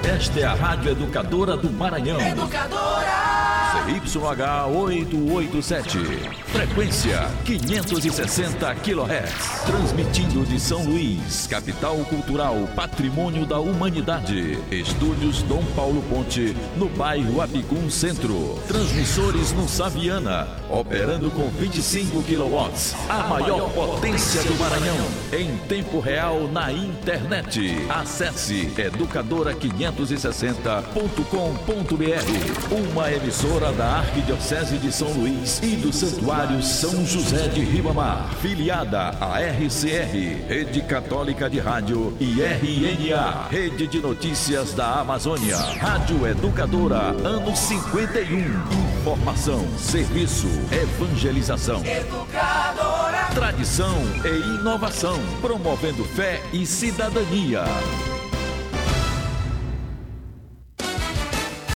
Esta é a Rádio Educadora do Maranhão. Educadora! CYH 887. Frequência 560 kHz. Transmitindo de São Luís, capital cultural, patrimônio da humanidade. Estúdios Dom Paulo Ponte, no bairro Abicum Centro. Transmissores no Saviana, operando com 25 kW. A maior potência do Maranhão. Em tempo real na internet. Acesse educadora560.com.br. Uma emissora da Arquidiocese de São Luís e do Santuário São José de Ribamar. Filiada à RCR, Rede Católica de Rádio, e RNA, Rede de Notícias da Amazônia. Rádio Educadora, ano 51. Informação, serviço, evangelização. Educadora! Tradição e inovação, promovendo fé e cidadania.